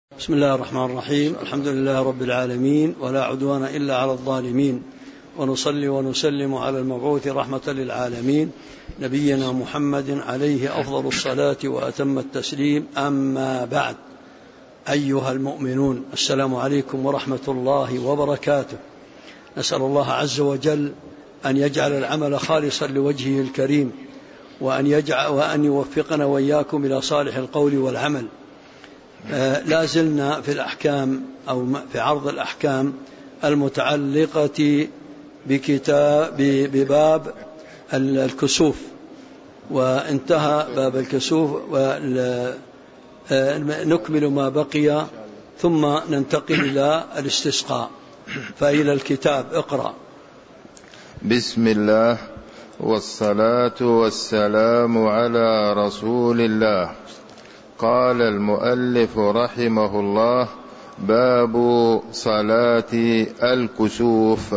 بسم الله الرحمن الرحيم. الحمد لله رب العالمين، ولا عدوان إلا على الظالمين، ونصلي ونسلم على المبعوث رحمة للعالمين نبينا محمد عليه أفضل الصلاة وأتم التسليم. أما بعد، أيها المؤمنون، السلام عليكم ورحمة الله وبركاته. نسأل الله عز وجل أن يجعل العمل خالصا لوجهه الكريم، وأن يوفقنا وإياكم إلى صالح القول والعمل. لا زلنا في الأحكام أو في عرض الأحكام المتعلقة بباب الكسوف، وانتهى باب الكسوف، ونكمل ما بقي ثم ننتقل إلى الاستسقاء. فإلى الكتاب، اقرأ. بسم الله والصلاة والسلام على رسول الله. قال المؤلف رحمه الله: باب صلاة الكسوف.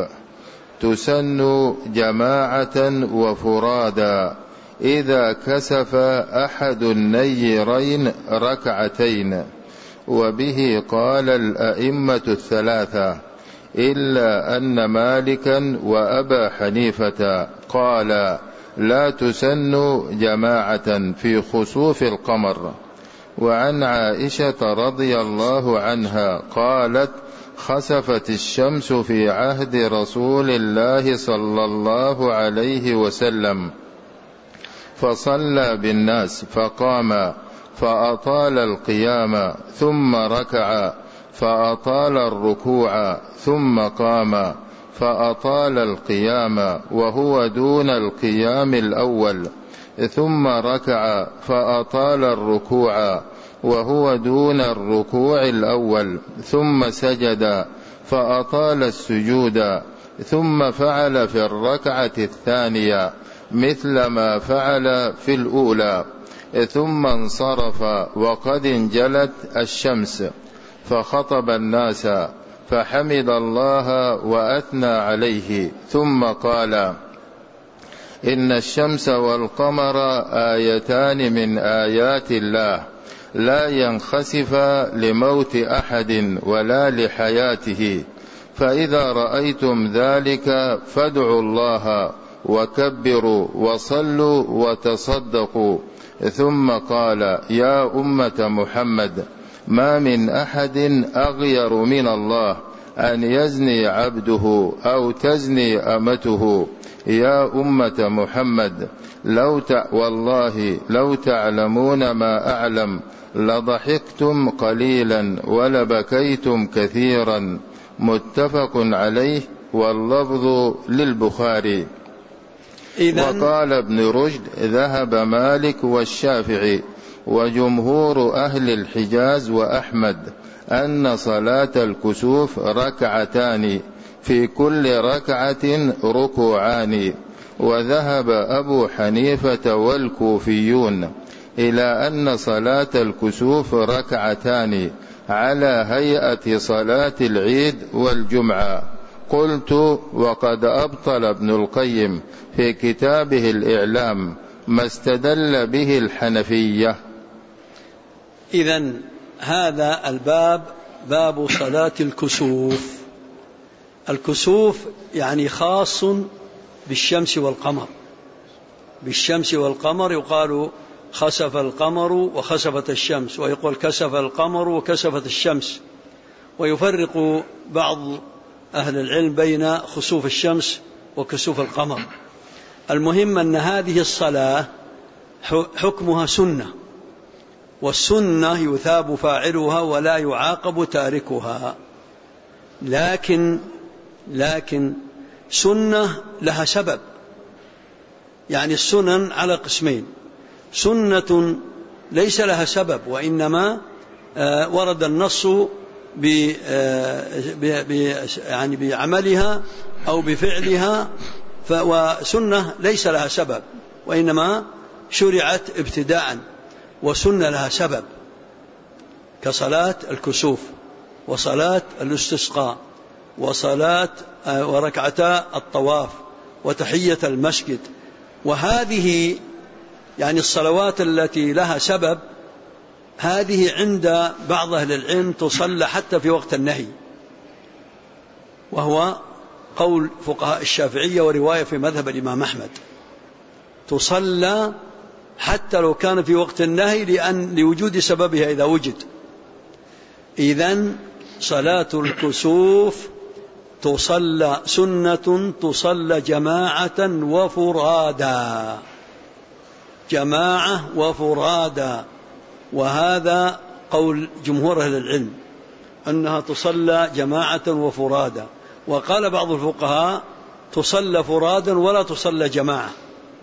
تسن جماعة وفرادا إذا كسف أحد النيرين ركعتين، وبه قال الأئمة الثلاثة، إلا أن مالكا وأبا حنيفة قال لا تسن جماعة في خسوف القمر. وعن عائشة رضي الله عنها قالت: خسفت الشمس في عهد رسول الله صلى الله عليه وسلم، فصلى بالناس فقام فأطال القيام ثم ركع، فأطال الركوع ثم قام فأطال القيام وهو دون القيام الأول، ثم ركع فأطال الركوع وهو دون الركوع الأول، ثم سجد فأطال السجود، ثم فعل في الركعة الثانية مثل ما فعل في الأولى، ثم انصرف وقد انجلت الشمس، فخطب الناس فحمد الله وأثنى عليه، ثم قال: إن الشمس والقمر آيتان من آيات الله، لا ينخسفا لموت أحد ولا لحياته، فإذا رأيتم ذلك فادعوا الله وكبروا وصلوا وتصدقوا. ثم قال: يا أمة محمد، ما من أحد أغير من الله أن يزني عبده أو تزني أمته. يا أمة محمد، والله لو تعلمون ما أعلم لضحكتم قليلا ولبكيتم كثيرا. متفق عليه، واللفظ للبخاري. وقال ابن رشد: ذهب مالك والشافعي وجمهور أهل الحجاز وأحمد أن صلاة الكسوف ركعتان، في كل ركعة ركوعان. وذهب أبو حنيفة والكوفيون إلى أن صلاة الكسوف ركعتان على هيئة صلاة العيد والجمعة. قلت: وقد أبطل ابن القيم في كتابه الإعلام ما استدل به الحنفية. إذن هذا الباب باب صلاة الكسوف. الكسوف يعني خاص بالشمس والقمر. بالشمس والقمر يقال خسف القمر وخسفت الشمس، ويقول كسف القمر وكسفت الشمس. ويفرق بعض أهل العلم بين خسوف الشمس وكسوف القمر. المهم أن هذه الصلاة حكمها سنة، والسنة يثاب فاعلها ولا يعاقب تاركها. لكن سنة لها سبب. يعني السنن على قسمين: سنة ليس لها سبب، وإنما ورد النص يعني بعملها أو بفعلها، وسنة ليس لها سبب وإنما شرعت ابتداء. وسنة لها سبب كصلاة الكسوف وصلاة الاستسقاء وصلاة وركعتا الطواف وتحية المسجد. وهذه يعني الصلوات التي لها سبب هذه عند بعض أهل العلم تصلى حتى في وقت النهي، وهو قول فقهاء الشافعية ورواية في مذهب الإمام أحمد، تصلى حتى لو كان في وقت النهي لوجود سببها إذا وجد. إذن صلاة الكسوف تصلى سنة، تصلى جماعة وفرادا، جماعة وفرادا، وهذا قول جمهور أهل العلم أنها تصلى جماعة وفرادا. وقال بعض الفقهاء تصلى فرادا ولا تصلى جماعة،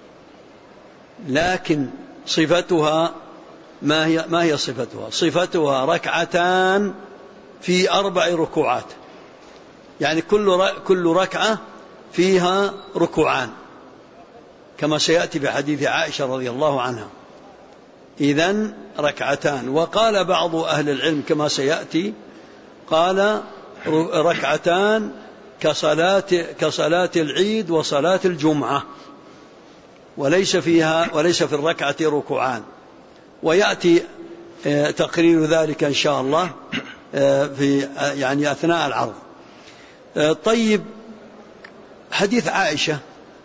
لكن صفتها ما هي صفتها؟ صفتها ركعتان في 4 ركوعات، يعني كل ركعة فيها ركوعان كما سيأتي في حديث عائشة رضي الله عنها. إذن ركعتان. وقال بعض أهل العلم كما سيأتي، قال ركعتان كصلاة العيد وصلاة الجمعة، وليس في الركعة ركوعان، ويأتي تقرير ذلك إن شاء الله في يعني أثناء العرض. طيب، حديث عائشة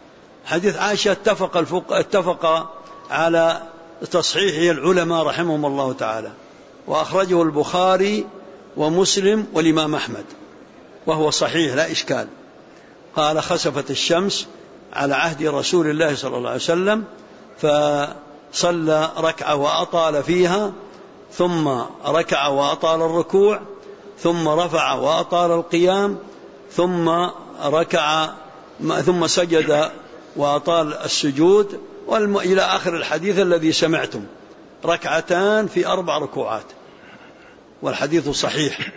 اتفق على تصحيحه العلماء رحمهم الله تعالى، وأخرجه البخاري ومسلم والإمام أحمد، وهو صحيح لا إشكال. قال: خسفت الشمس على عهد رسول الله صلى الله عليه وسلم، فصلى ركعة وأطال فيها، ثم ركع وأطال الركوع، ثم رفع وأطال القيام، ثم سجد وأطال السجود، إلى آخر الحديث الذي سمعتم، ركعتان في 4 ركوعات، والحديث صحيح.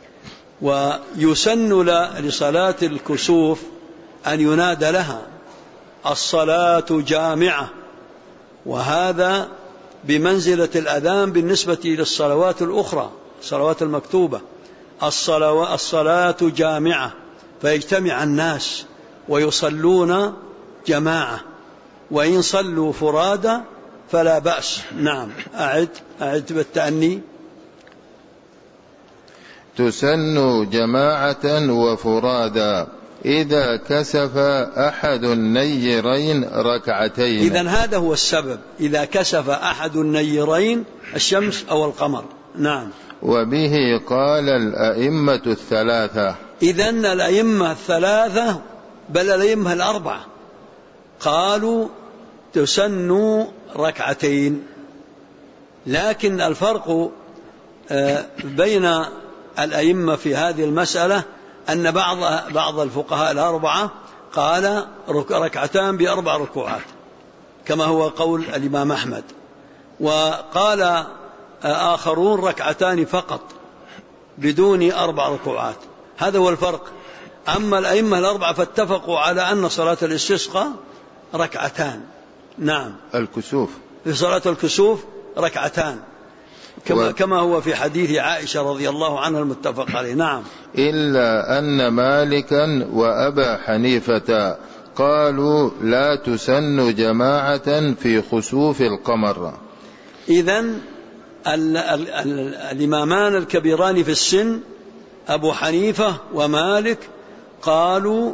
ويسن لصلاة الكسوف أن ينادى لها الصلاة جامعة، وهذا بمنزلة الأذان بالنسبة للصلوات الأخرى، الصلوات المكتوبة. الصلاة جامعة، فيجتمع الناس ويصلون جماعة، وإن صلوا فرادا فلا بأس. نعم، أعد بالتأني. تسن جماعة وفرادا إذا كسف أحد النيرين ركعتين. إذن هذا هو السبب، إذا كسف أحد النيرين، الشمس أو القمر. نعم. وبه قال الأئمة الثلاثة. إذن الأئمة الثلاثة، بل الأئمة الأربعة، قالوا تسن ركعتين. لكن الفرق بين الأئمة في هذه المسألة أن بعض الفقهاء الأربعة قال ركعتان ب4 ركوعات، كما هو قول الإمام أحمد، وقال آخرون ركعتان فقط بدون 4 ركوعات. هذا هو الفرق. أما الأئمة الأربعة فاتفقوا على أن صلاة الاستسقاء ركعتان. نعم. الكسوف، في صلاة الكسوف ركعتان، كما هو في حديث عائشة رضي الله عنها المتفق عليه. نعم. إلا أن مالكا وأبا حنيفة قالوا لا تسن جماعة في خسوف القمر. إذن الإمامان الكبيران في السن أبو حنيفة ومالك قالوا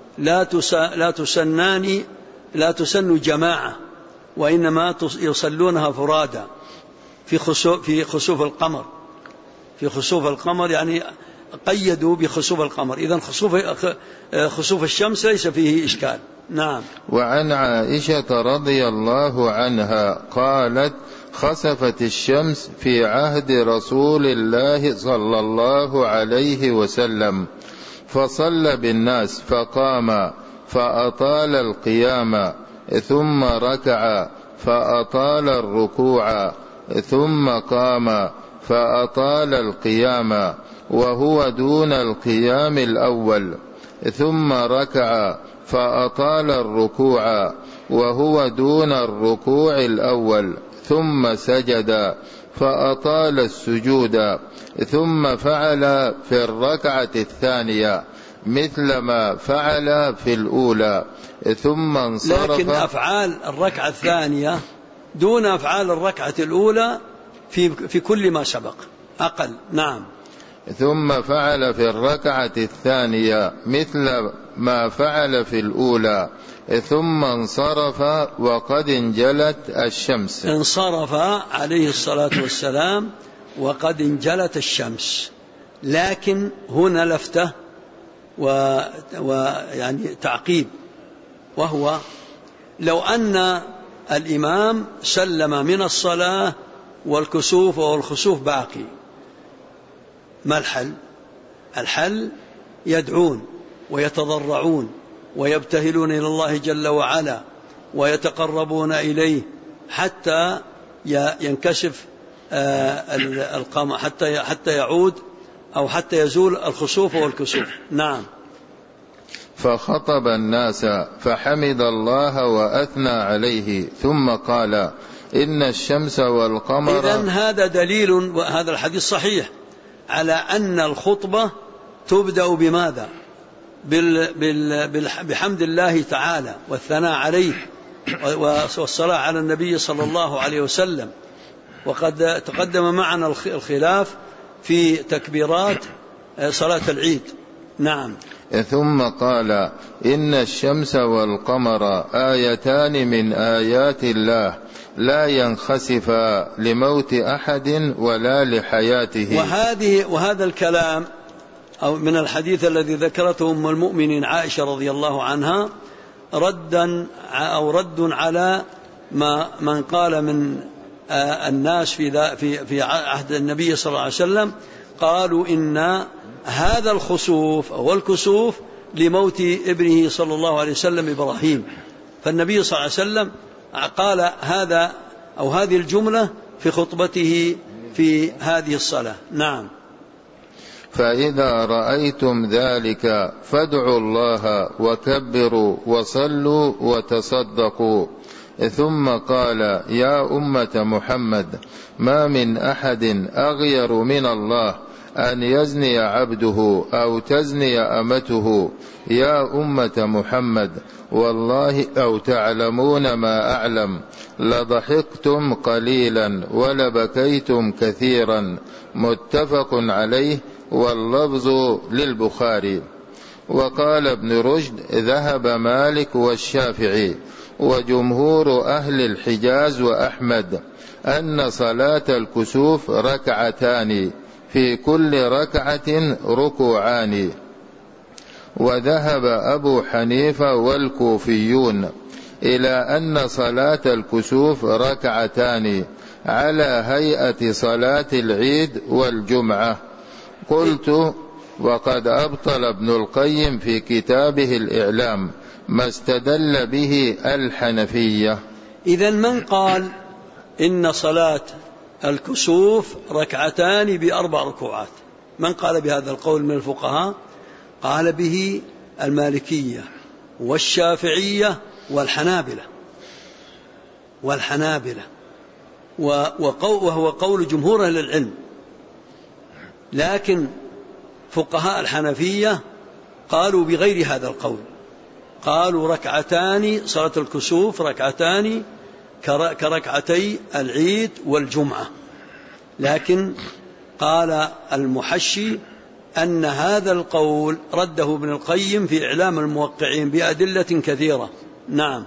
لا تسن جماعة، وإنما يصلونها فرادا في خسوف القمر. في خسوف القمر يعني قيدوا بخسوف القمر، إذن خسوف الشمس ليس فيه إشكال. نعم. وعن عائشة رضي الله عنها قالت: خسفت الشمس في عهد رسول الله صلى الله عليه وسلم، فصلى بالناس فقام فأطال القيام، ثم ركع فأطال الركوع، ثم قام فأطال القيام وهو دون القيام الأول، ثم ركع فأطال الركوع وهو دون الركوع الأول، ثم سجد فأطال السجود، ثم فعل في الركعة الثانية مثل ما فعل في الأولى، ثم انصرف. لكن أفعال الركعة الثانية دون أفعال الركعة الأولى في كل ما سبق أقل. نعم. ثم فعل في الركعة الثانية مثل ما فعل في الأولى، ثم انصرف وقد انجلت الشمس. انصرف عليه الصلاة والسلام وقد انجلت الشمس، لكن هنا لفتة ويعني تعقيب، وهو لو أن الإمام سلم من الصلاة والكسوف والخسوف باقي، ما الحل؟ الحل يدعون ويتضرعون ويبتهلون إلى الله جل وعلا ويتقربون إليه حتى ينكشف القمر، حتى يعود أو حتى يزول الخسوف والكسوف. نعم. فخطب الناس فحمد الله وأثنى عليه، ثم قال إن الشمس والقمر. إذن هذا دليل، وهذا الحديث صحيح، على أن الخطبة تبدأ بماذا؟ بحمد الله تعالى والثناء عليه والصلاة على النبي صلى الله عليه وسلم. وقد تقدم معنا الخلاف في تكبيرات صلاة العيد. نعم. ثم قال إن الشمس والقمر آيتان من آيات الله لا ينخسفا لموت أحد ولا لحياته. وهذا الكلام أو من الحديث الذي ذكرته أم المؤمنين عائشة رضي الله عنها رد على من قال من الناس في عهد النبي صلى الله عليه وسلم، قالوا إن هذا الخسوف أو الكسوف لموت ابنه صلى الله عليه وسلم إبراهيم، فالنبي صلى الله عليه وسلم قال هذا أو هذه الجملة في خطبته في هذه الصلاة. نعم. فإذا رأيتم ذلك فادعوا الله وكبروا وصلوا وتصدقوا. ثم قال يا أمة محمد ما من أحد أغير من الله أن يزني عبده أو تزني أمته. يا أمة محمد والله لو تعلمون ما أعلم لضحكتم قليلا ولبكيتم كثيرا. متفق عليه واللفظ للبخاري. وقال ابن رشد ذهب مالك والشافعي وجمهور أهل الحجاز وأحمد أن صلاة الكسوف ركعتان في كل ركعة ركوعان. وذهب أبو حنيفة والكوفيون إلى أن صلاة الكسوف ركعتان على هيئة صلاة العيد والجمعة. قلت وقد أبطل ابن القيم في كتابه الإعلام ما استدل به الحنفية. إذن من قال إن صلاة الكسوف ركعتان بأربع ركوعات؟ من قال بهذا القول من الفقهاء؟ قال به المالكية والشافعية والحنابلة وهو قول جمهور أهل العلم. لكن فقهاء الحنفية قالوا بغير هذا القول، قالوا ركعتان صلاة الكسوف ركعتان كركعتي العيد والجمعة. لكن قال المحشي أن هذا القول رده ابن القيم في إعلام الموقعين بأدلة كثيرة. نعم.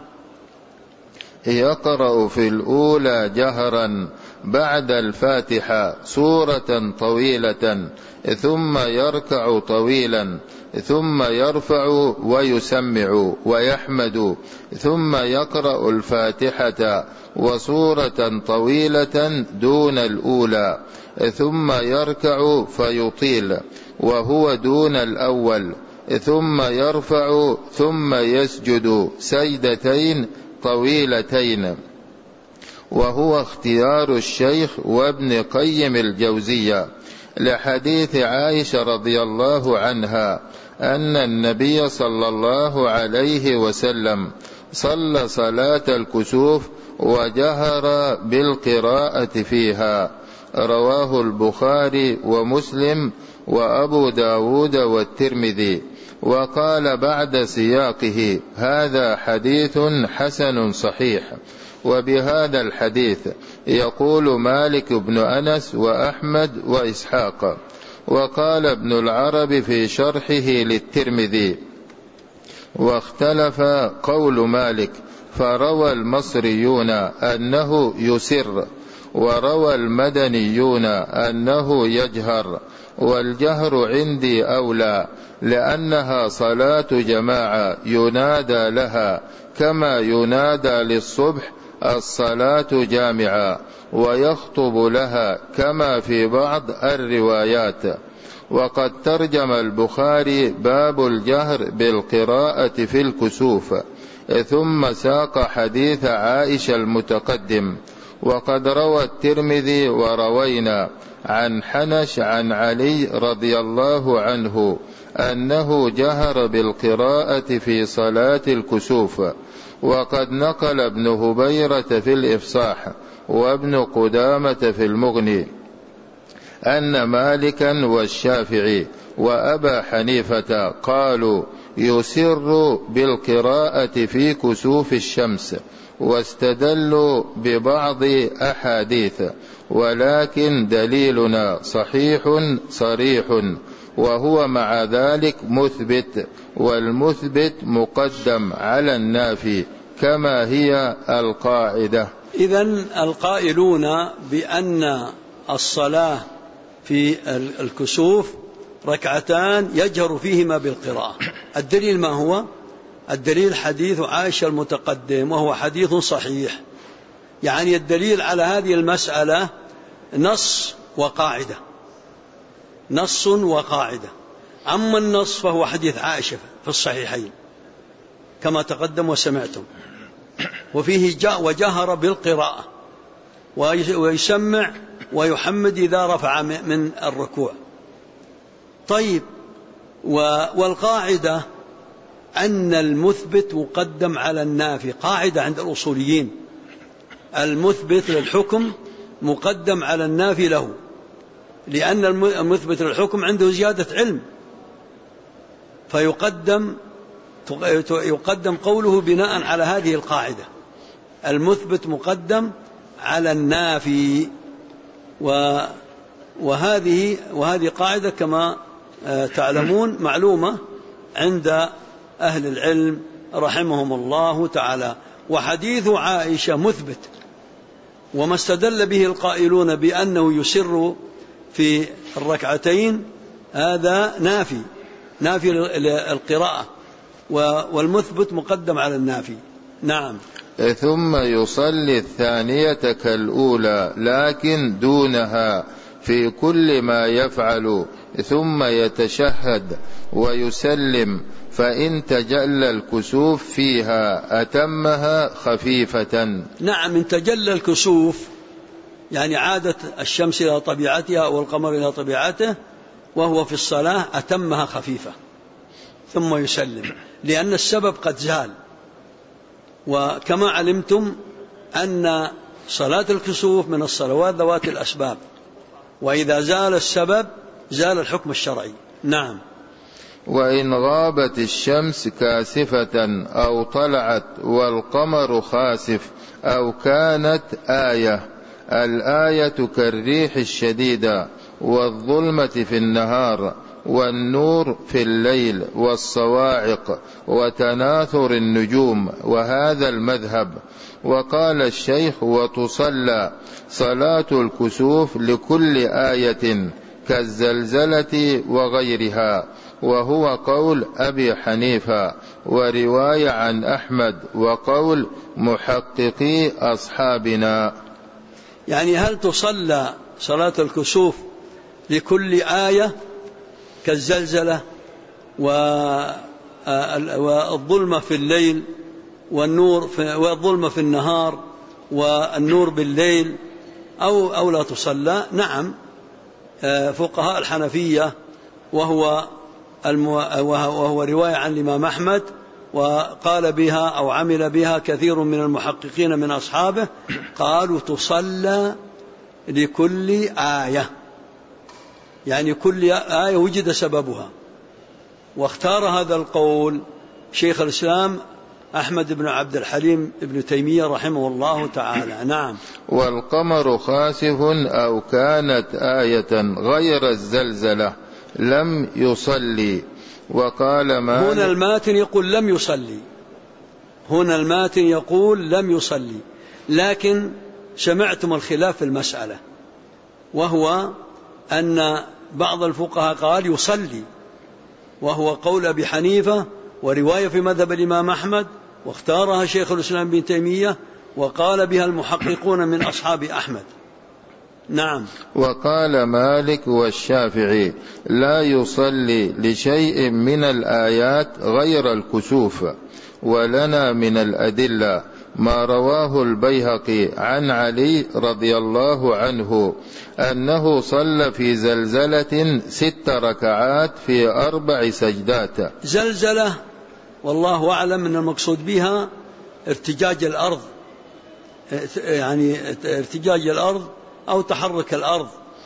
يقرأ في الأولى جهرا بعد الفاتحة سورة طويلة ثم يركع طويلا ثم يرفع ويسمع ويحمد ثم يقرأ الفاتحة وسورة طويلة دون الأولى ثم يركع فيطيل وهو دون الأول ثم يرفع ثم يسجد سجدتين طويلتين. وهو اختيار الشيخ وابن قيم الجوزية لحديث عائشة رضي الله عنها أن النبي صلى الله عليه وسلم صلى صلاة الكسوف وجهر بالقراءة فيها. رواه البخاري ومسلم وأبو داود والترمذي. وقال بعد سياقه هذا حديث حسن صحيح. وبهذا الحديث يقول مالك بن أنس وأحمد وإسحاق. وقال ابن العربي في شرحه للترمذي: واختلف قول مالك، فروى المصريون أنه يسر، وروى المدنيون أنه يجهر، والجهر عندي أولى، لأنها صلاة جماعة ينادى لها كما ينادى للصبح الصلاة جامعة، ويخطب لها كما في بعض الروايات. وقد ترجم البخاري باب الجهر بالقراءة في الكسوف، ثم ساق حديث عائشة المتقدم. وقد روى الترمذي وروينا عن حنش عن علي رضي الله عنه أنه جهر بالقراءة في صلاة الكسوف. وقد نقل ابن هبيرة في الإفصاح وابن قدامة في المغني أن مالكا والشافعي وأبا حنيفة قالوا يسر بالقراءة في كسوف الشمس، واستدلوا ببعض أحاديث، ولكن دليلنا صحيح صريح، وهو مع ذلك مثبت، والمثبت مقدم على النافي كما هي القاعدة. إذن القائلون بأن الصلاة في الكسوف ركعتان يجهر فيهما بالقراءة، الدليل ما هو؟ الدليل حديث عائشة المتقدم، وهو حديث صحيح. يعني الدليل على هذه المسألة نص وقاعدة، نص وقاعدة. أما النص فهو حديث عائشة في الصحيحين كما تقدم وسمعتم، وفيه وجهر بالقراءة ويسمع ويحمد إذا رفع من الركوع. طيب، والقاعدة أن المثبت مقدم على النافي، قاعدة عند الأصوليين: المثبت للحكم مقدم على النافي له، لأن المثبت للحكم عنده زيادة علم، فيقدم قوله بناء على هذه القاعدة: المثبت مقدم على النافي. وهذه قاعدة كما تعلمون معلومة عند أهل العلم رحمهم الله تعالى. وحديث عائشة مثبت، وما استدل به القائلون بأنه يسر في الركعتين هذا نافي القراءة، والمثبت مقدم على النافي. نعم. ثم يصلي الثانية كالأولى لكن دونها في كل ما يفعل، ثم يتشهد ويسلم، فإن تجلى الكسوف فيها أتمها خفيفة. نعم، إن تجلى الكسوف يعني عادت الشمس إلى طبيعتها والقمر إلى طبيعته وهو في الصلاة أتمها خفيفة ثم يسلم، لأن السبب قد زال. وكما علمتم أن صلاة الكسوف من الصلوات ذوات الأسباب، وإذا زال السبب زال الحكم الشرعي. نعم. وإن غابت الشمس كاسفة أو طلعت والقمر خاسف أو كانت آية، الآية كالريح الشديدة والظلمة في النهار والنور في الليل والصواعق وتناثر النجوم، وهذا المذهب. وقال الشيخ: وتصلى صلاة الكسوف لكل آية كالزلزلة وغيرها، وهو قول أبي حنيفة ورواية عن أحمد وقول محققي أصحابنا. يعني هل تصلى صلاة الكسوف لكل آية كالزلزلة والظلمة في الليل والظلمة في النهار والنور بالليل أو لا تصلى؟ نعم. فقهاء الحنفية وهو رواية عن الإمام أحمد، وقال بها أو عمل بها كثير من المحققين من أصحابه، قالوا تصلى لكل آية، يعني كل آية وجد سببها. واختار هذا القول شيخ الإسلام أحمد بن عبد الحليم ابن تيمية رحمه الله تعالى. نعم. والقمر خاسف أو كانت آية غير الزلزلة لم يصلي. وقال مالك. هنا الماتن يقول لم يصلي، هنا الماتن يقول لم يصلي، لكن سمعتم الخلاف في المسألة، وهو أن بعض الفقهاء قال يصلي، وهو قول أبي حنيفة ورواية في مذهب الإمام أحمد، واختارها شيخ الإسلام ابن تيمية، وقال بها المحققون من أصحاب أحمد. نعم. وقال مالك والشافعي لا يصلي لشيء من الآيات غير الكسوف. ولنا من الأدلة ما رواه البيهقي عن علي رضي الله عنه أنه صلى في زلزلة 6 ركعات في 4 سجدات. زلزلة والله أعلم أن المقصود بها ارتجاج الأرض، يعني ارتجاج الأرض أو تحرك الأرض.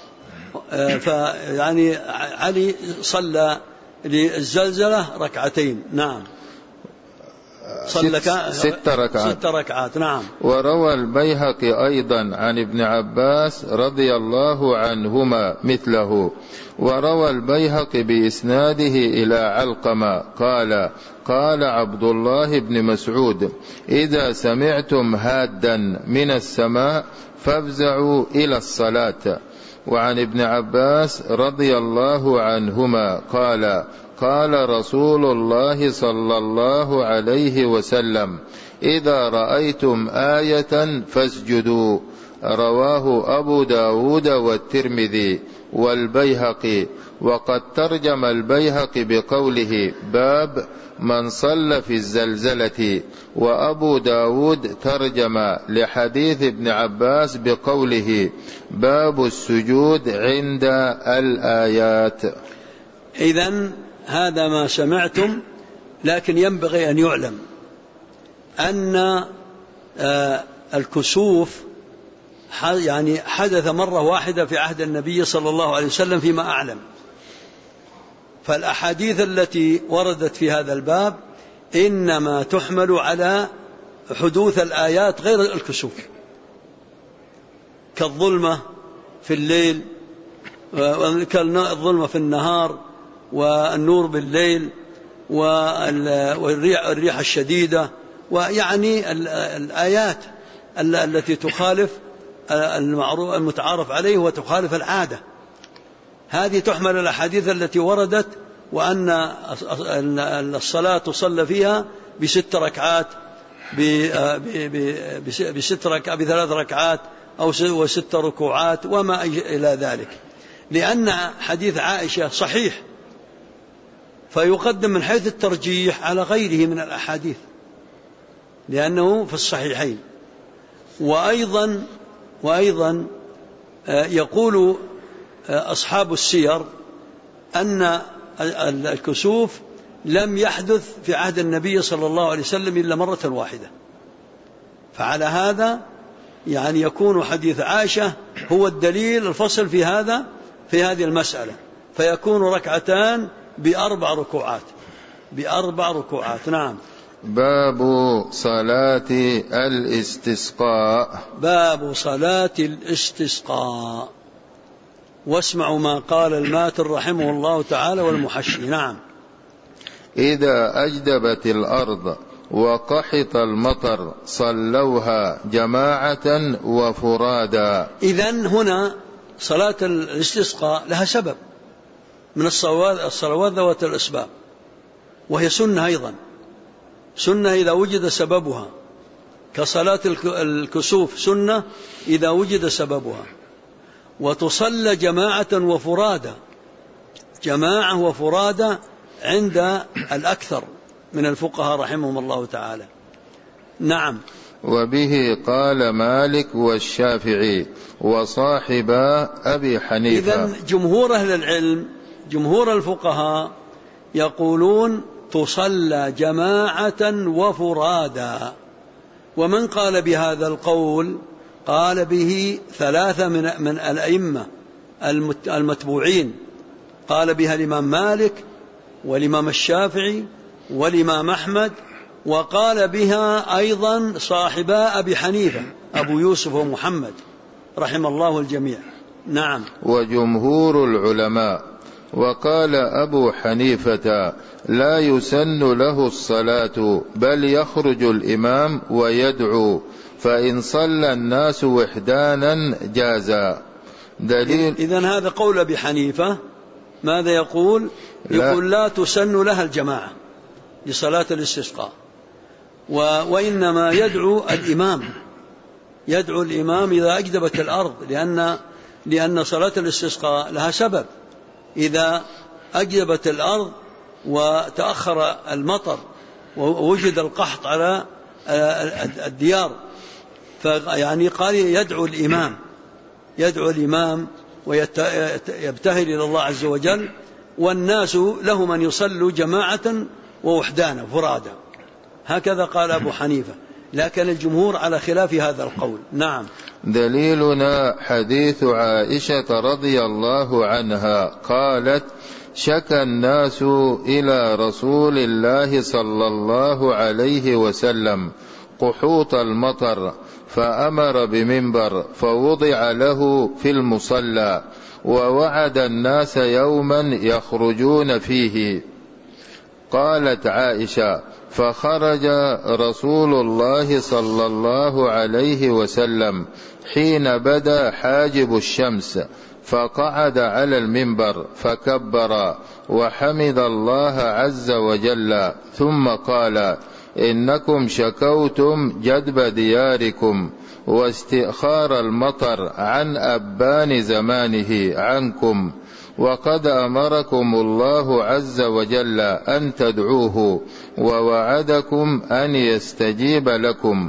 فيعني علي صلى للزلزلة 2 ركعات. نعم. صلى 6 ركعات. نعم. وروى البيهقي أيضا عن ابن عباس رضي الله عنهما مثله. وروى البيهقي بإسناده إلى علقمة قال قال عبد الله بن مسعود إذا سمعتم هادا من السماء فافزعوا إلى الصلاة. وعن ابن عباس رضي الله عنهما قال قال رسول الله صلى الله عليه وسلم إذا رأيتم آية فاسجدوا. رواه أبو داود والترمذي والبيهقي. وقد ترجم البيهقي بقوله باب من صلى في الزلزلة. وأبو داود ترجم لحديث ابن عباس بقوله باب السجود عند الآيات. إذن هذا ما سمعتم، لكن ينبغي أن يعلم أن الكسوف يعني حدث مرة واحدة في عهد النبي صلى الله عليه وسلم فيما أعلم. فالأحاديث التي وردت في هذا الباب إنما تحمل على حدوث الآيات غير الكسوف، كالظلمة في الليل، كالظلمة في النهار، والنور بالليل، والريح الشديدة، ويعني الآيات التي تخالف المتعارف عليه وتخالف العادة، هذه تحمل الأحاديث التي وردت وأن الصلاة تصلى فيها ب6 ركعات ب3 ركعات أو 6 ركوعات وما إلى ذلك، لأن حديث عائشة صحيح فيقدم من حيث الترجيح على غيره من الأحاديث لأنه في الصحيحين. وأيضا يقول أصحاب السير أن الكسوف لم يحدث في عهد النبي صلى الله عليه وسلم إلا مرة واحدة، فعلى هذا يعني يكون حديث عائشة هو الدليل الفصل في هذه المسألة، فيكون 2 ركعات ب4 ركوعات. نعم. باب صلاة الاستسقاء. باب صلاة الاستسقاء. واسمعوا ما قال الماتر رحمه الله تعالى والمحشي. نعم. إذا أجدبت الأرض وقحط المطر صلوها جماعة وفرادا. إذن هنا صلاة الاستسقاء لها سبب من الصلوات ذوات الأسباب، وهي سنة أيضا، سنة إذا وجد سببها، كصلاة الكسوف سنة إذا وجد سببها. وتصلى جماعة وفرادا عند الأكثر من الفقهاء رحمهم الله تعالى. نعم. وبه قال مالك والشافعي وصاحبا أبي حنيفة. إذن جمهور أهل العلم، جمهور الفقهاء يقولون تصلى جماعة وفرادا. ومن قال بهذا القول قال به 3 من الأئمة المتبوعين، قال بها الإمام مالك والإمام الشافعي والإمام أحمد وقال بها أيضا صاحبا أبي حنيفة أبو يوسف ومحمد رحم الله الجميع. نعم. وجمهور العلماء. وقال أبو حنيفة لا يسن له الصلاة بل يخرج الإمام ويدعو، فإن صلى الناس وحدانا جازا. دليل. إذن هذا قول أبي حنيفة. ماذا يقول؟ يقول لا تسن لها الجماعة لصلاة الاستسقاء، وإنما يدعو الإمام، يدعو الإمام إذا أجدبت الأرض، لأن صلاة الاستسقاء لها سبب. إذا أجدبت الأرض وتأخر المطر ووجد القحط على الديار، يعني قال يدعو الإمام ويبتهل إلى الله عز وجل، والناس لهم أن يصلوا جماعة ووحدانا فرادا. هكذا قال أبو حنيفة، لكن الجمهور على خلاف هذا القول. نعم. دليلنا حديث عائشة رضي الله عنها قالت شكى الناس إلى رسول الله صلى الله عليه وسلم قحوط المطر، فأمر بمنبر فوضع له في المصلى، ووعد الناس يوما يخرجون فيه. قالت عائشة فخرج رسول الله صلى الله عليه وسلم حين بدا حاجب الشمس، فقعد على المنبر فكبر وحمد الله عز وجل، ثم قال إنكم شكوتم جدب دياركم واستئخار المطر عن أبان زمانه عنكم، وقد أمركم الله عز وجل أن تدعوه، ووعدكم أن يستجيب لكم.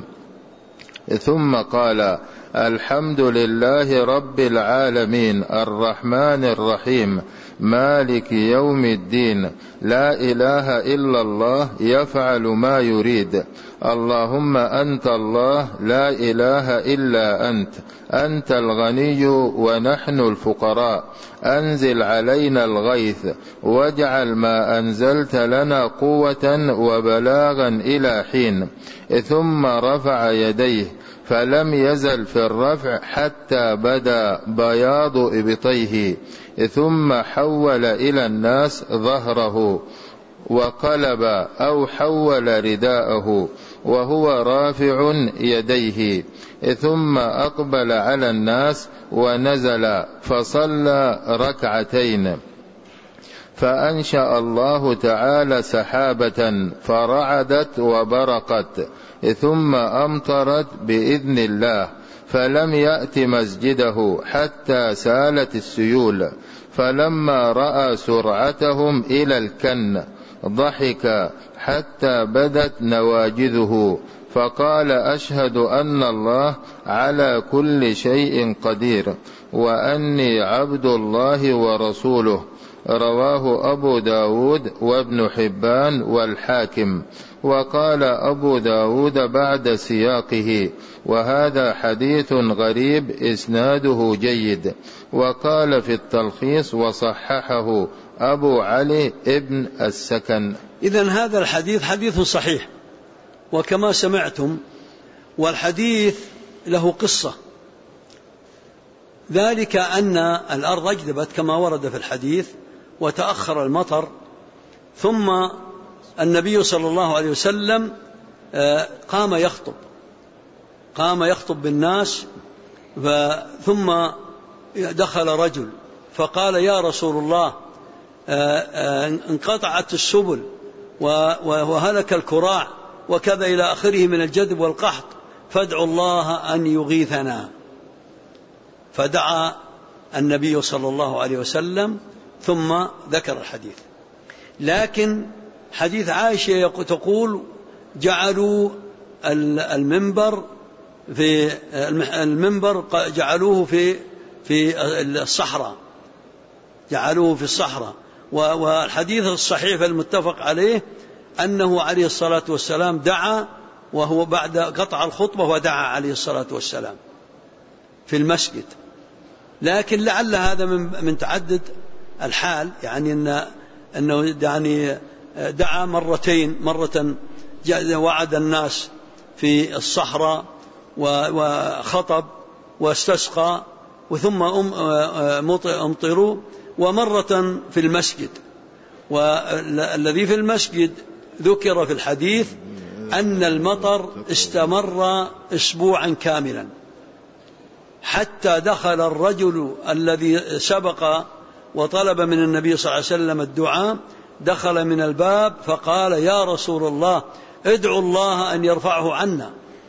ثم قال الحمد لله رب العالمين الرحمن الرحيم مالك يوم الدين، لا إله إلا الله يفعل ما يريد، اللهم أنت الله لا إله إلا أنت، أنت الغني ونحن الفقراء، أنزل علينا الغيث واجعل ما أنزلت لنا قوة وبلاغا إلى حين. ثم رفع يديه فلم يزل في الرفع حتى بدا بياض إبطيه، ثم حول إلى الناس ظهره وقلب أو حول رداءه وهو رافع يديه، ثم أقبل على الناس ونزل فصلى ركعتين، فأنشأ الله تعالى سحابة فرعدت وبرقت، ثم أمطرت بإذن الله، فلم يأت مسجده حتى سالت السيول، فلما رأى سرعتهم إلى الكن ضحك حتى بدت نواجذه، فقال أشهد أن الله على كل شيء قدير، وأني عبد الله ورسوله. رواه أبو داود وابن حبان والحاكم. وقال أبو داود بعد سياقه وهذا حديث غريب إسناده جيد. وقال في التلخيص وصححه أبو علي ابن السكن. إذن هذا الحديث حديث صحيح وكما سمعتم، والحديث له قصة، ذلك أن الأرض أجدبت كما ورد في الحديث وتأخر المطر، ثم النبي صلى الله عليه وسلم قام يخطب بالناس، ثم دخل رجل فقال يا رسول الله انقطعت السبل وهلك الكراع وكذا إلى آخره من الجدب والقحط، فادعوا الله أن يغيثنا. فدعا النبي صلى الله عليه وسلم ثم ذكر الحديث. لكن حديث عائشة تقول جعلوا المنبر جعلوه في الصحراء، جعلوه في الصحراء. والحديث الصحيح المتفق عليه أنه عليه الصلاة والسلام دعا، وهو بعد قطع الخطبة ودعا عليه الصلاة والسلام في المسجد. لكن لعل هذا من تعدد الحال، يعني أنه يعني دعا مرتين، مرة وعد الناس في الصحراء وخطب واستسقى، وثم أمطروا، ومرة في المسجد. والذي في المسجد ذكر في الحديث أن المطر استمر أسبوعا كاملا، حتى دخل الرجل الذي سبق وطلب من النبي صلى الله عليه وسلم الدعاء، دخل من الباب فقال: يا رسول الله ادعو الله أن يرفعه عنا.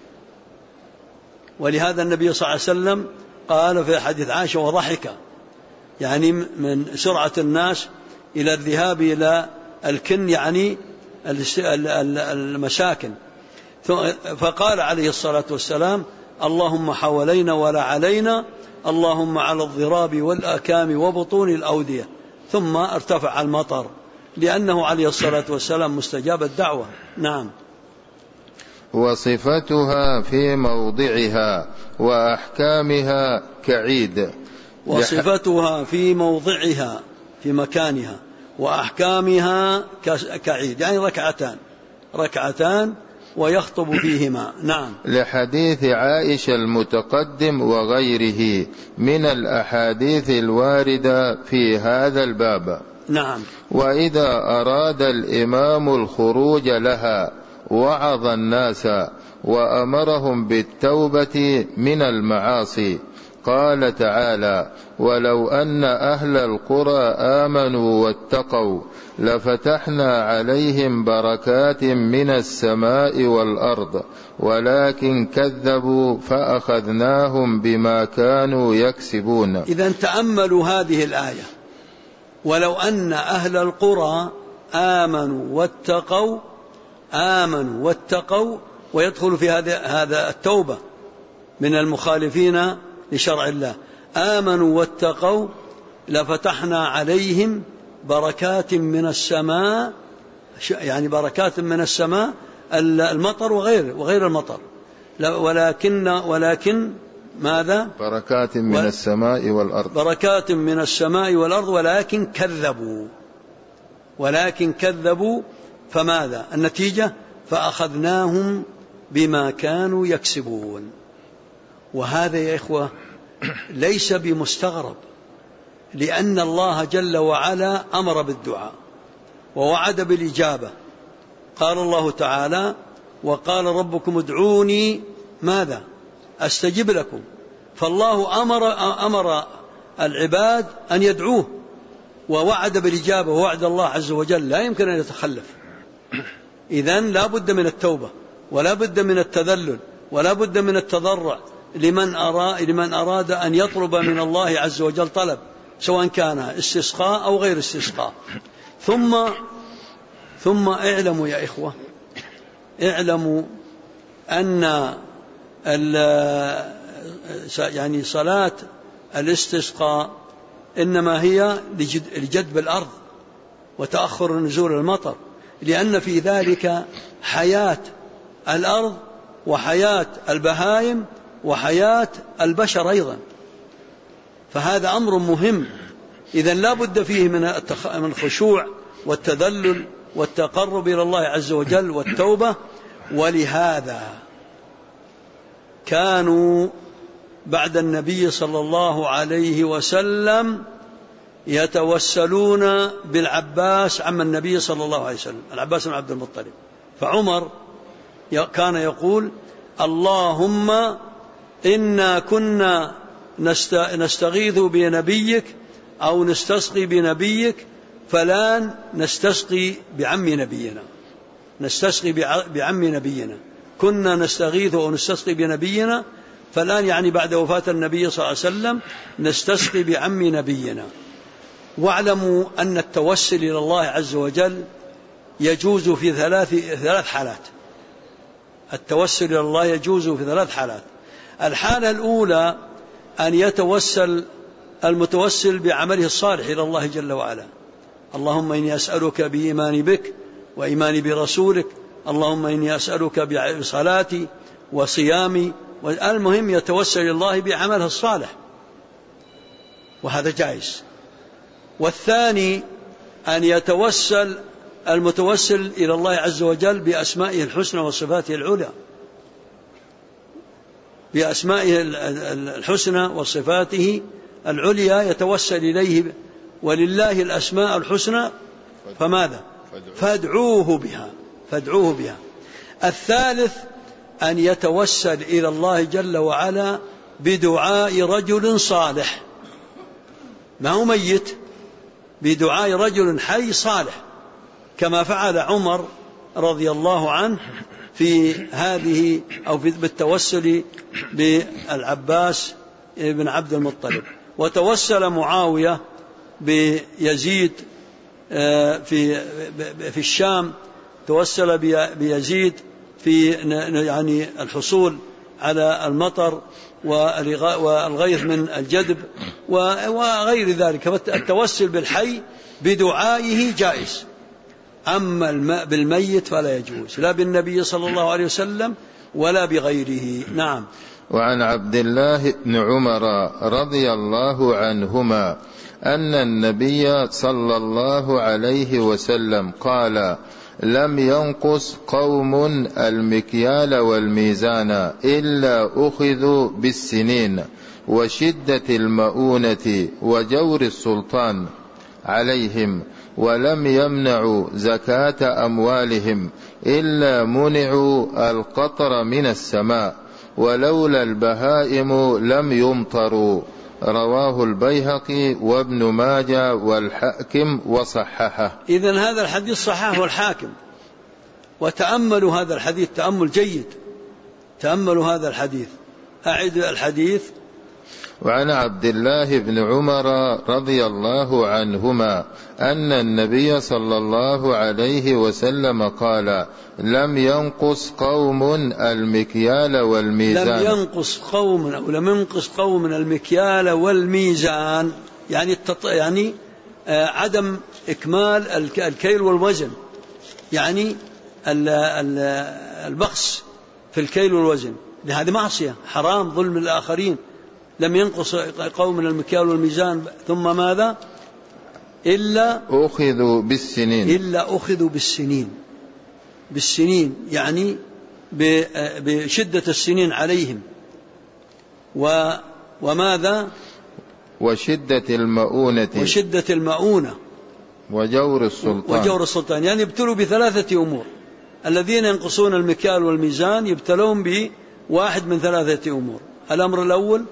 ولهذا النبي صلى الله عليه وسلم قال في حديث عائشة وضحك، يعني من سرعة الناس إلى الذهاب إلى الكن، يعني المساكن. فقال عليه الصلاة والسلام: اللهم حوالينا ولا علينا، اللهم على الضراب والآكام وبطون الأودية. ثم ارتفع المطر، لأنه عليه الصلاة والسلام مستجاب الدعوة. نعم. وصفتها في موضعها وأحكامها كعيد. وصفتها في موضعها في مكانها، وأحكامها كعيد، يعني ركعتان ويخطب فيهما. نعم. لحديث عائشة المتقدم وغيره من الأحاديث الواردة في هذا الباب. نعم. وإذا أراد الإمام الخروج لها وعظ الناس وأمرهم بالتوبة من المعاصي. قال تعالى: ولو أن أهل القرى آمنوا واتقوا لفتحنا عليهم بركات من السماء والأرض ولكن كذبوا فأخذناهم بما كانوا يكسبون. إذن تأملوا هذه الآية: ولو أن أهل القرى آمنوا واتقوا، ويدخل في هذا التوبة من المخالفين لشرع الله. آمنوا واتقوا لفتحنا عليهم بركات من السماء، يعني بركات من السماء، المطر وغير المطر. ولكن ماذا؟ بركات من السماء والأرض. بركات من السماء والأرض ولكن كذبوا. فماذا النتيجة؟ فأخذناهم بما كانوا يكسبون. وهذا يا إخوة ليس بمستغرب، لأن الله جل وعلا أمر بالدعاء ووعد بالإجابة. قال الله تعالى: وقال ربكم ادعوني ماذا؟ أستجب لكم. فالله أمر العباد أن يدعوه، ووعد بالإجابة، ووعد الله عز وجل لا يمكن أن يتخلف. إذن لا بد من التوبة، ولا بد من التذلل، ولا بد من التضرع لمن أراد أن يطلب من الله عز وجل طلب، سواء كان استسقاء أو غير استسقاء. ثم اعلموا يا إخوة، اعلموا أن يعني صلاة الاستسقاء إنما هي لجدب الأرض وتأخر نزول المطر، لأن في ذلك حياة الأرض وحياة البهائم وحياة البشر أيضا. فهذا أمر مهم. إذن لا بد فيه من الخشوع والتذلل والتقرب إلى الله عز وجل والتوبة. ولهذا كانوا بعد النبي صلى الله عليه وسلم يتوسلون بالعباس عم النبي صلى الله عليه وسلم، العباس بن عبد المطلب. فعمر كان يقول: اللهم إنا كنا نستغيث بنبيك أو نستسقي بنبيك، فلان نستسقي بعم نبينا. نستسقي بعم نبينا، كنا نستغيث أو نستسقي بنبينا، فالآن يعني بعد وفاة النبي صلى الله عليه وسلم نستسقي بعم نبينا. واعلموا أن التوسل إلى الله عز وجل يجوز في ثلاث حالات. التوسل إلى الله يجوز في 3 حالات. الحالة الأولى أن يتوسل المتوسل بعمله الصالح إلى الله جل وعلا: اللهم إني أسألك بإيماني بك وإيماني برسولك، اللهم إني أسألك بصلاتي وصيامي. المهم يتوسل إلى الله بعمله الصالح، وهذا جائز. والثاني أن يتوسل المتوسل إلى الله عز وجل بأسمائه الحسنى وصفاته العلى، بأسمائه الحسنى وصفاته العليا يتوسل إليه، ولله الأسماء الحسنى فماذا؟ فادعوه بها. الثالث أن يتوسل إلى الله جل وعلا بدعاء رجل صالح، ما هو ميت، بدعاء رجل حي صالح، كما فعل عمر رضي الله عنه في هذه أو بالتوسل بالعباس بن عبد المطلب. وتوسل معاوية بيزيد في الشام، توسل بيزيد في يعني الحصول على المطر والغيث من الجدب وغير ذلك. فالتوسل بالحي بدعائه جائز، أما بالميت فلا يجوز، لا بالنبي صلى الله عليه وسلم ولا بغيره. نعم. وعن عبد الله بن عمر رضي الله عنهما أن النبي صلى الله عليه وسلم قال: لم ينقص قوم المكيال والميزان إلا أخذوا بالسنين وشدة المؤونة وجور السلطان عليهم، ولم يمنعوا زكاة أموالهم إلا منعوا القطر من السماء، ولولا البهائم لم يمطروا. رواه البيهقي وابن ماجه والحاكم وصححه. إذن هذا الحديث صححه الحاكم، وتأملوا هذا الحديث تأمل جيد، تأملوا هذا الحديث. أعد الحديث. وعن عبد الله بن عمر رضي الله عنهما أن النبي صلى الله عليه وسلم قال: لم ينقص قوم المكيال والميزان. لم ينقص قوم أو لم ينقص قوم المكيال والميزان، يعني عدم إكمال الكيل والوزن، يعني البخس في الكيل والوزن، لهذه معصية حرام، ظلم الآخرين. لم ينقص قوم من المكيال والميزان، ثم ماذا؟ إلا أخذوا بالسنين. إلا أخذوا بالسنين يعني بشدة السنين عليهم، وماذا؟ وشدة المؤونة وجور السلطان. يعني يبتلوا بثلاثة أمور. الذين ينقصون المكيال والميزان يبتلون بواحد من ثلاثة أمور: الأمر الأول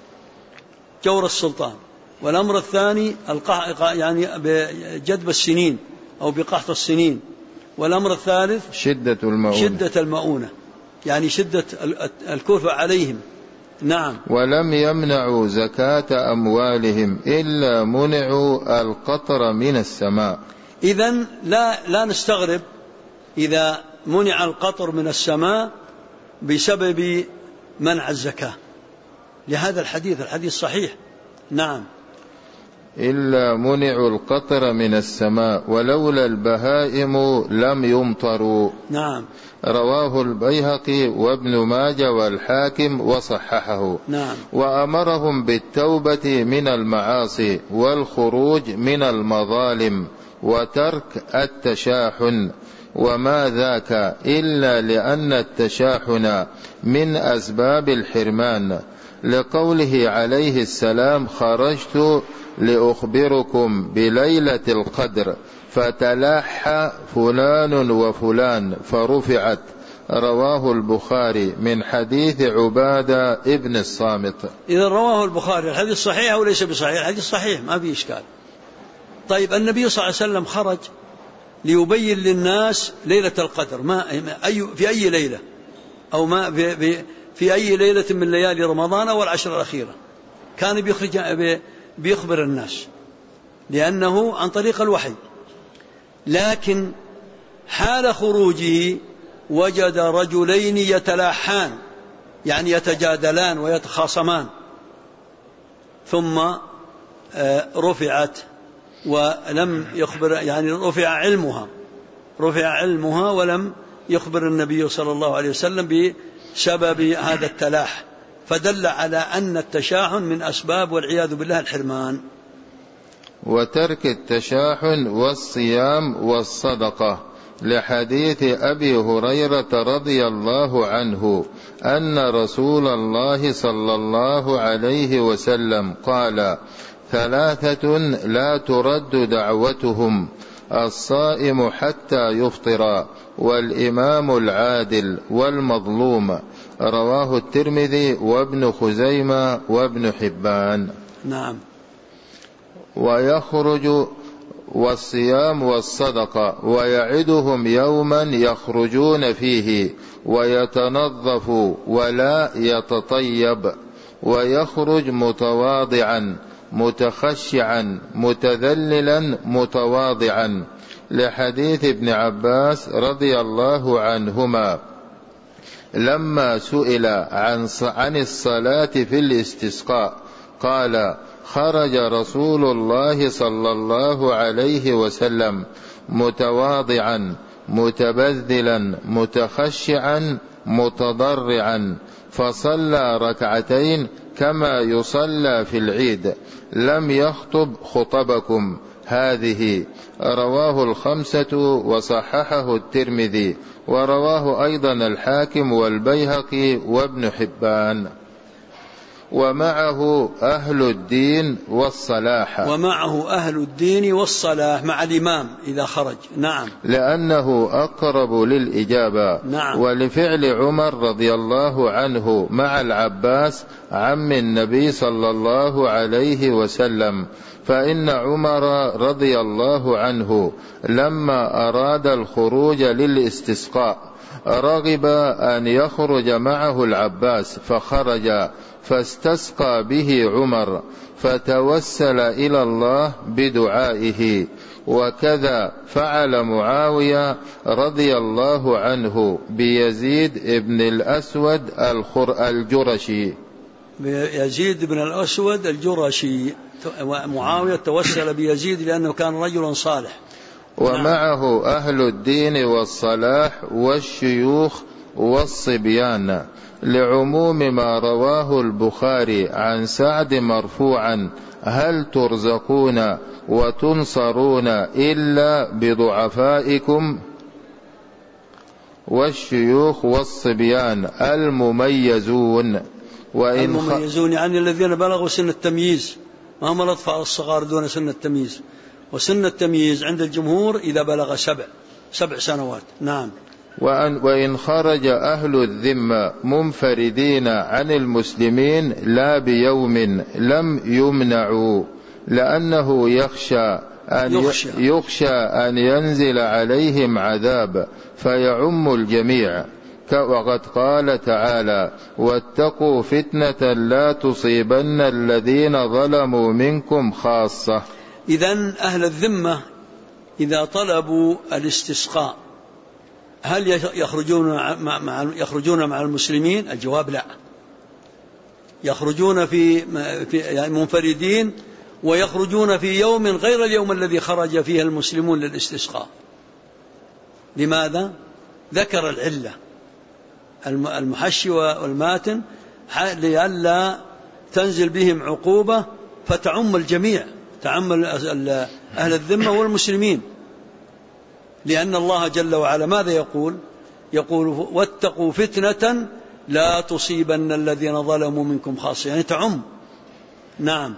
جور السلطان، والأمر الثاني يعني بجدب السنين أو بقحط السنين، والأمر الثالث شدة المؤونة يعني شدة الكلفة عليهم. نعم. ولم يمنعوا زكاة أموالهم إلا منعوا القطر من السماء. إذن لا نستغرب إذا منع القطر من السماء بسبب منع الزكاة، لهذا الحديث صحيح. نعم. إلا منعوا القطر من السماء ولولا البهائم لم يمطروا. نعم. رواه البيهقي وابن ماجه والحاكم وصححه. نعم. وأمرهم بالتوبة من المعاصي والخروج من المظالم وترك التشاحن، وما ذاك إلا لأن التشاحن من أسباب الحرمان، لقوله عليه السلام: خرجت لأخبركم بليلة القدر فتلاحى فلان وفلان فرفعت. رواه البخاري من حديث عبادة ابن الصامت. إذا رواه البخاري الحديث صحيح أو ليس بصحيح؟ الحديث صحيح ما في إشكال. طيب النبي صلى الله عليه وسلم خرج ليبين للناس ليلة القدر، في أي ليلة أو ما في أي ليلة من ليالي رمضان أو العشر الأخيرة كان بيخبر الناس، لأنه عن طريق الوحي. لكن حال خروجه وجد رجلين يتلاحان، يعني يتجادلان ويتخاصمان، ثم رفعت ولم يخبر، يعني رفع علمها ولم يخبر النبي صلى الله عليه وسلم بسبب هذا التلاح، فدل على أن التشاحن من أسباب والعياذ بالله الحرمان. وترك التشاحن والصيام والصدقة، لحديث أبي هريرة رضي الله عنه أن رسول الله صلى الله عليه وسلم قال: 3 لا ترد دعوتهم: الصائم حتى يفطر، والإمام العادل، والمظلوم. رواه الترمذي وابن خزيمة وابن حبان. نعم. ويخرج والصيام والصدقة، ويعدهم يوما يخرجون فيه ويتنظف ولا يتطيب، ويخرج متواضعا متخشعا متذللا متواضعا، لحديث ابن عباس رضي الله عنهما لما سئل عن الصلاة في الاستسقاء قال: خرج رسول الله صلى الله عليه وسلم متواضعا متبذلا متخشعا متضرعا، فصلى 2 كما يصلى في العيد، لم يخطب خطبكم هذه. رواه 5 وصححه الترمذي، ورواه أيضا الحاكم والبيهقي وابن حبان. ومعه أهل الدين والصلاح. ومعه أهل الدين والصلاح مع الإمام إذا خرج. نعم. لأنه أقرب للإجابة. نعم. ولفعل عمر رضي الله عنه مع العباس عم النبي صلى الله عليه وسلم، فإن عمر رضي الله عنه لما أراد الخروج للاستسقاء رغب أن يخرج معه العباس، فخرج فاستسقى به عمر، فتوسل إلى الله بدعائه. وكذا فعل معاوية رضي الله عنه بيزيد بن الأسود الجرشي. يزيد بن الأسود الجرشي، معاوية توسل بيزيد لأنه كان رجلا صالح. ومعه أهل الدين والصلاح والشيوخ والصبيان، لعموم ما رواه البخاري عن سعد مرفوعا: هل ترزقون وتنصرون إلا بضعفائكم؟ والشيوخ والصبيان المميزون. المميزون يعني الذين بلغوا سن التمييز، ما هم الأطفال الصغار دون سن التمييز. وسن التمييز عند الجمهور إذا بلغ 7 سنوات. نعم. وإن خرج أهل الذمة منفردين عن المسلمين لا بيوم لم يمنعوا، لأنه يخشى أن ينزل عليهم عذاب فيعم الجميع. وقد قال تعالى: واتقوا فتنة لا تصيبن الذين ظلموا منكم خاصة. إذن أهل الذمة إذا طلبوا الاستسقاء هل يخرجون مع المسلمين؟ الجواب لا، يخرجون في منفردين، ويخرجون في يوم غير اليوم الذي خرج فيه المسلمون للاستسقاء. لماذا؟ ذكر العلة المحشي والماتن لئلا تنزل بهم عقوبة فتعم الجميع، تعم أهل الذمة والمسلمين. لأن الله جل وعلا ماذا يقول واتقوا فتنة لا تصيبن الذين ظلموا منكم خاصة، يعني تعم. نعم.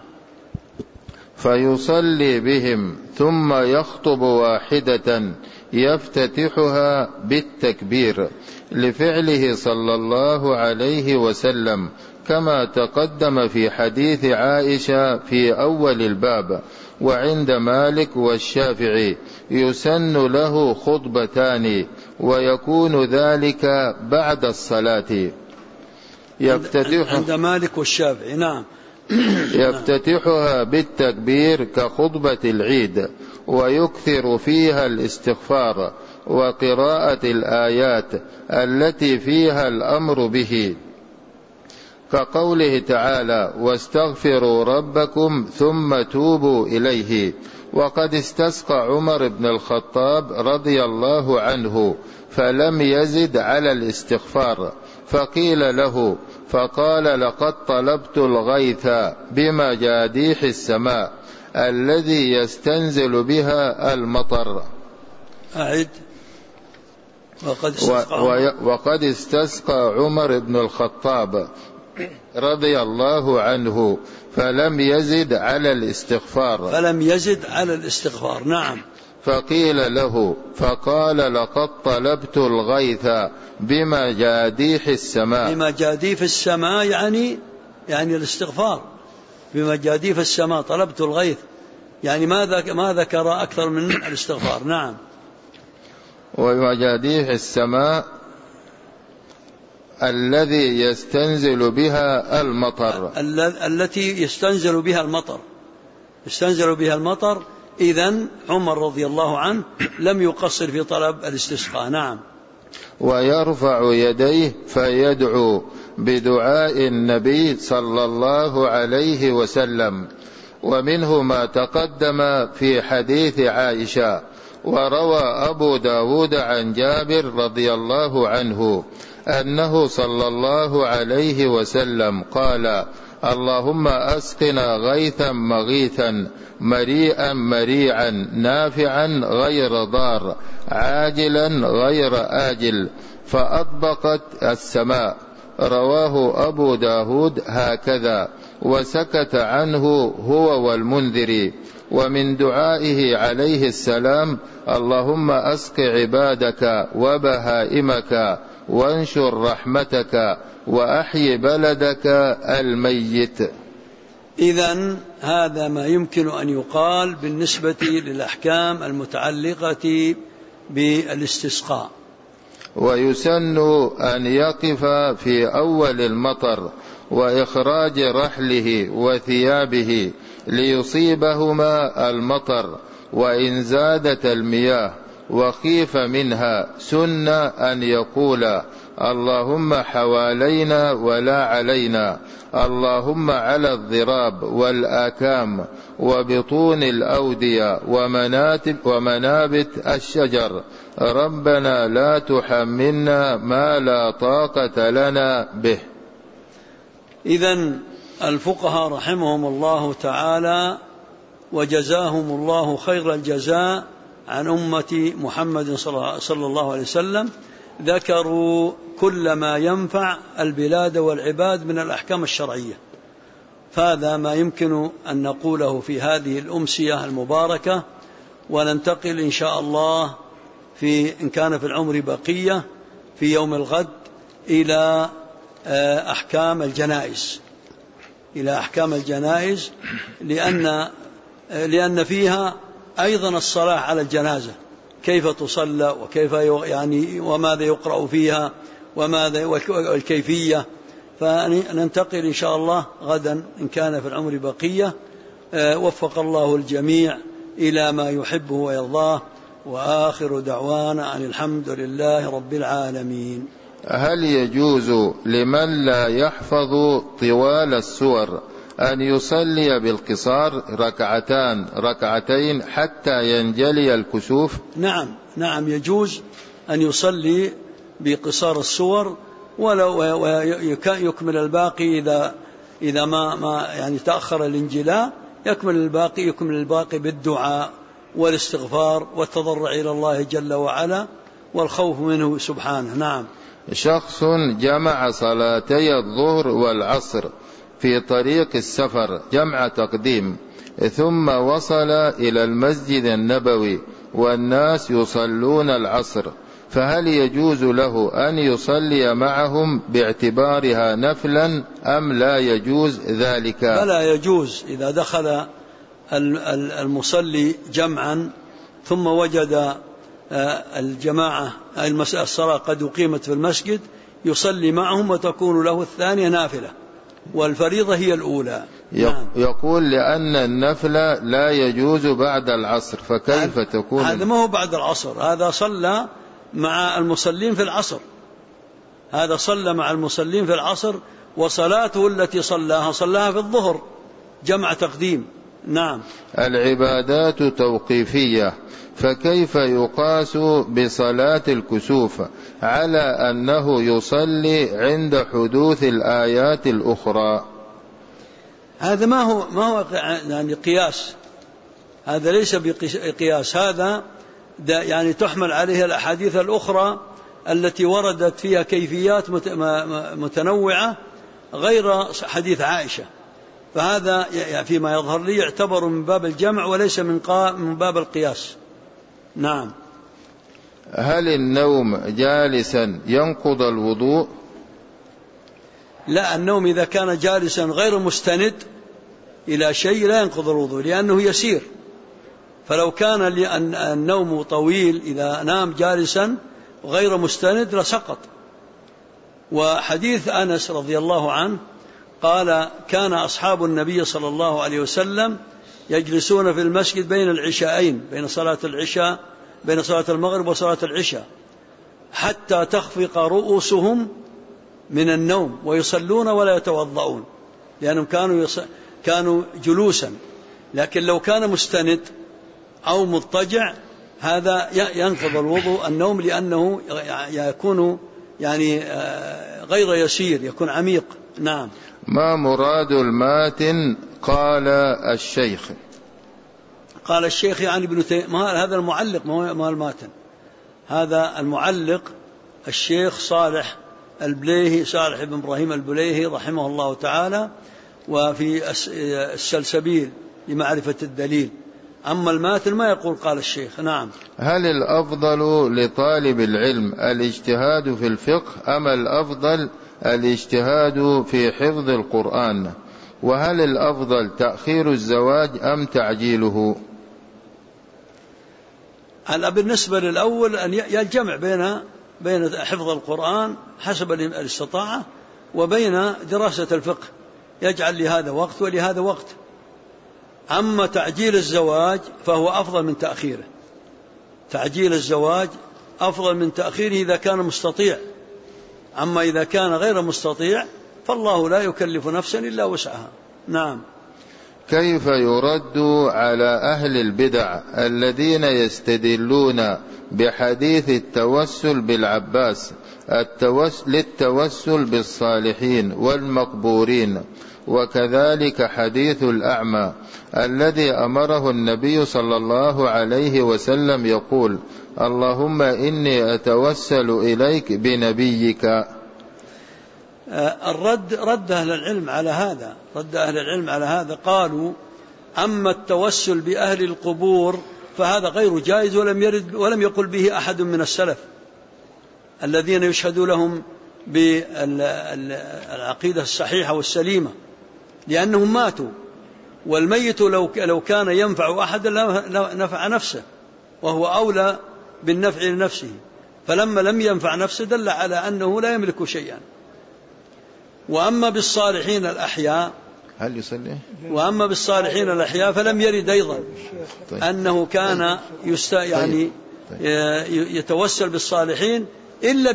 فيصلي بهم ثم يخطب واحدة يفتتحها بالتكبير، لفعله صلى الله عليه وسلم كما تقدم في حديث عائشة في أول الباب. وعند مالك والشافعي يسن له خطبتان، ويكون ذلك بعد الصلاة. عند مالك والشافعي. نعم. يفتتحها بالتكبير كخطبة العيد، ويكثر فيها الاستغفار وقراءة الآيات التي فيها الأمر به، كقوله تعالى: واستغفروا ربكم ثم توبوا إليه. وقد استسقى عمر بن الخطاب رضي الله عنه فلم يزد على الاستغفار، فقيل له فقال: لقد طلبت الغيث بمجاديح السماء، الذي يستنزل بها المطر. أعد. وقد استسقى عمر بن الخطاب رضي الله عنه فلم يزد على الاستغفار. نعم. فقيل له فقال لقد طلبت الغيث بمجاديح السماء يعني الاستغفار بمجاديف السماء. طلبت الغيث يعني ما ذكر أكثر من الاستغفار. نعم. ومجاديح السماء الذي يستنزل بها المطر، التي يستنزل بها المطر. إذن عمر رضي الله عنه لم يقصر في طلب الاستسقاء. نعم. ويرفع يديه فيدعو بدعاء النبي صلى الله عليه وسلم، ومنه ما تقدم في حديث عائشة. وروى أبو داود عن جابر رضي الله عنه أنه صلى الله عليه وسلم قال: اللهم أسقنا غيثا مغيثا مريئا مريعا نافعا غير ضار عاجلا غير آجل فأطبقت السماء. رواه أبو داود هكذا، وسكت عنه هو والمنذري. ومن دعائه عليه السلام: اللهم أسق عبادك وبهائمك وانشر رحمتك وأحي بلدك الميت. إذن هذا ما يمكن أن يقال بالنسبة للأحكام المتعلقة بالاستسقاء. ويسن أن يقف في أول المطر وإخراج رحله وثيابه ليصيبهما المطر، وإن زادت المياه وخيف منها سن أن يقول: اللهم حوالينا ولا علينا، اللهم على الضراب والآكام وبطون الأودية ومنابت الشجر، ربنا لا تحملنا ما لا طاقة لنا به. إذن الفقهاء رحمهم الله تعالى وجزاهم الله خير الجزاء عن أمة محمد صلى الله عليه وسلم ذكروا كل ما ينفع البلاد والعباد من الأحكام الشرعية. فهذا ما يمكن أن نقوله في هذه الأمسية المباركة، وننتقل إن شاء الله إن كان في العمر بقية في يوم الغد إلى أحكام الجنائز، لأن فيها أيضا الصلاة على الجنازة، كيف تصلى وكيف وماذا يقرأ فيها والكيفية. فننتقل إن شاء الله غدا إن كان في العمر بقية. وفق الله الجميع إلى ما يحبه ويرضاه، وآخر دعوانا أن الحمد لله رب العالمين. هل يجوز لمن لا يحفظ طوال السور أن يصلي بالقصار ركعتين حتى ينجلي الكسوف؟ نعم يجوز أن يصلي بقصار السور، ولو يكمل الباقي إذا ما تأخر الانجلاء، يكمل الباقي بالدعاء والاستغفار والتضرع إلى الله جل وعلا والخوف منه سبحانه. نعم. شخص جمع صلاتي الظهر والعصر في طريق السفر جمع تقديم، ثم وصل إلى المسجد النبوي والناس يصلون العصر، فهل يجوز له أن يصلي معهم باعتبارها نفلا أم لا يجوز ذلك؟ فلا يجوز. إذا دخل المصلي جمعا ثم وجد الجماعة الصلاة قد أقيمت في المسجد، يصلي معهم وتكون له الثانية نافلة، والفريضة هي الأولى. يقول لأن النفل لا يجوز بعد العصر، فكيف تكون؟ هذا ما هو بعد العصر، هذا صلى مع المصلين في العصر، وصلاته التي صلاها في الظهر جمع تقديم. نعم. العبادات توقيفية، فكيف يقاس بصلاة الكسوف على أنه يصلي عند حدوث الآيات الأخرى؟ هذا ما هو قياس، هذا ليس بقياس، هذا يعني تحمل عليه الأحاديث الأخرى التي وردت فيها كيفيات متنوعة غير حديث عائشة، فهذا فيما يظهر لي يعتبر من باب الجمع وليس من باب القياس. نعم. هل النوم جالسا ينقض الوضوء؟ لا، النوم إذا كان جالسا غير مستند إلى شيء لا ينقض الوضوء لأنه يسير، فلو كان النوم طويل إذا نام جالسا غير مستند لسقط. وحديث أنس رضي الله عنه قال كان أصحاب النبي صلى الله عليه وسلم يجلسون في المسجد بين العشاءين، بين صلاة المغرب وصلاة العشاء، حتى تخفق رؤوسهم من النوم ويصلون ولا يتوضؤون، لأنهم كانوا جلوسا. لكن لو كان مستند أو مضطجع هذا ينقض الوضوء النوم، لأنه يكون يعني غير يسير، يكون عميق. نعم. ما مراد الماتن؟ قال الشيخ. قال الشيخ يعني ابن تيمية. هذا المعلق ما الماتن، هذا المعلق الشيخ صالح البليهي، صالح بن إبراهيم البليهي رحمه الله تعالى، وفي السلسبيل لمعرفة الدليل. أما الماتن ما يقول قال الشيخ. نعم. هل الأفضل لطالب العلم الاجتهاد في الفقه أم الأفضل الاجتهاد في حفظ القرآن؟ وهل الأفضل تأخير الزواج أم تعجيله؟ بالنسبة للأول أن الجمع بين حفظ القرآن حسب الاستطاعة وبين دراسة الفقه، يجعل لهذا وقت ولهذا وقت. أما تعجيل الزواج فهو أفضل من تأخيره، تعجيل الزواج أفضل من تأخيره إذا كان مستطيع. أما إذا كان غير مستطيع فالله لا يكلف نفسا إلا وسعها. نعم. كيف يرد على أهل البدع الذين يستدلون بحديث التوسل بالعباس للتوسل بالصالحين والمقبورين، وكذلك حديث الأعمى الذي أمره النبي صلى الله عليه وسلم يقول اللهم إني أتوسل إليك بنبيك؟ رد أهل العلم على هذا، قالوا أما التوسل بأهل القبور فهذا غير جائز ولم يقل به أحد من السلف الذين يشهدوا لهم بالعقيدة الصحيحة والسليمة، لأنهم ماتوا، والميت لو كان ينفع أحدا نفع نفسه، وهو أولى بالنفع لنفسه، فلما لم ينفع نفسه دل على أنه لا يملك شيئا. وأما بالصالحين الأحياء فلم يرد أيضا أنه كان يتوسل بالصالحين إلا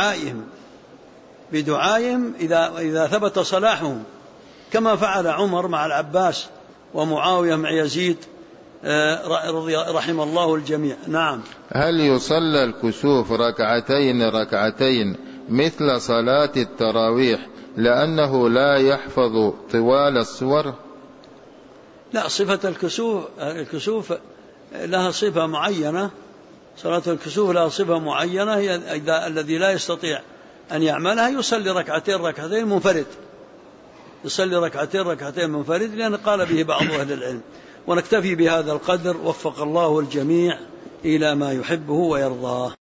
بدعائهم إذا ثبت صلاحهم، كما فعل عمر مع العباس ومعاوية مع يزيد رحم الله الجميع. نعم. هل يصلى الكسوف ركعتين مثل صلاة التراويح لأنه لا يحفظ طوال السور؟ لا، صفة الكسوف لها صفة معينة، صلاة الكسوف لها صفة معينة، هي الذي لا يستطيع أن يعملها يصلي ركعتين منفرد، لأن قال به بعض أهل العلم. ونكتفي بهذا القدر، وفق الله الجميع إلى ما يحبه ويرضاه.